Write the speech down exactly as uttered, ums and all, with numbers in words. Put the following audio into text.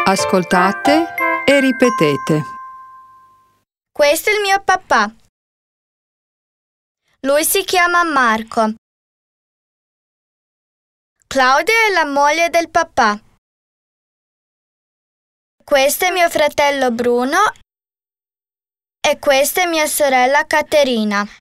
Ascoltate e ripetete. Questo è il mio papà. Lui si chiama Marco. Claudia è la moglie del papà. Questo è mio fratello Bruno e questa è mia sorella Caterina.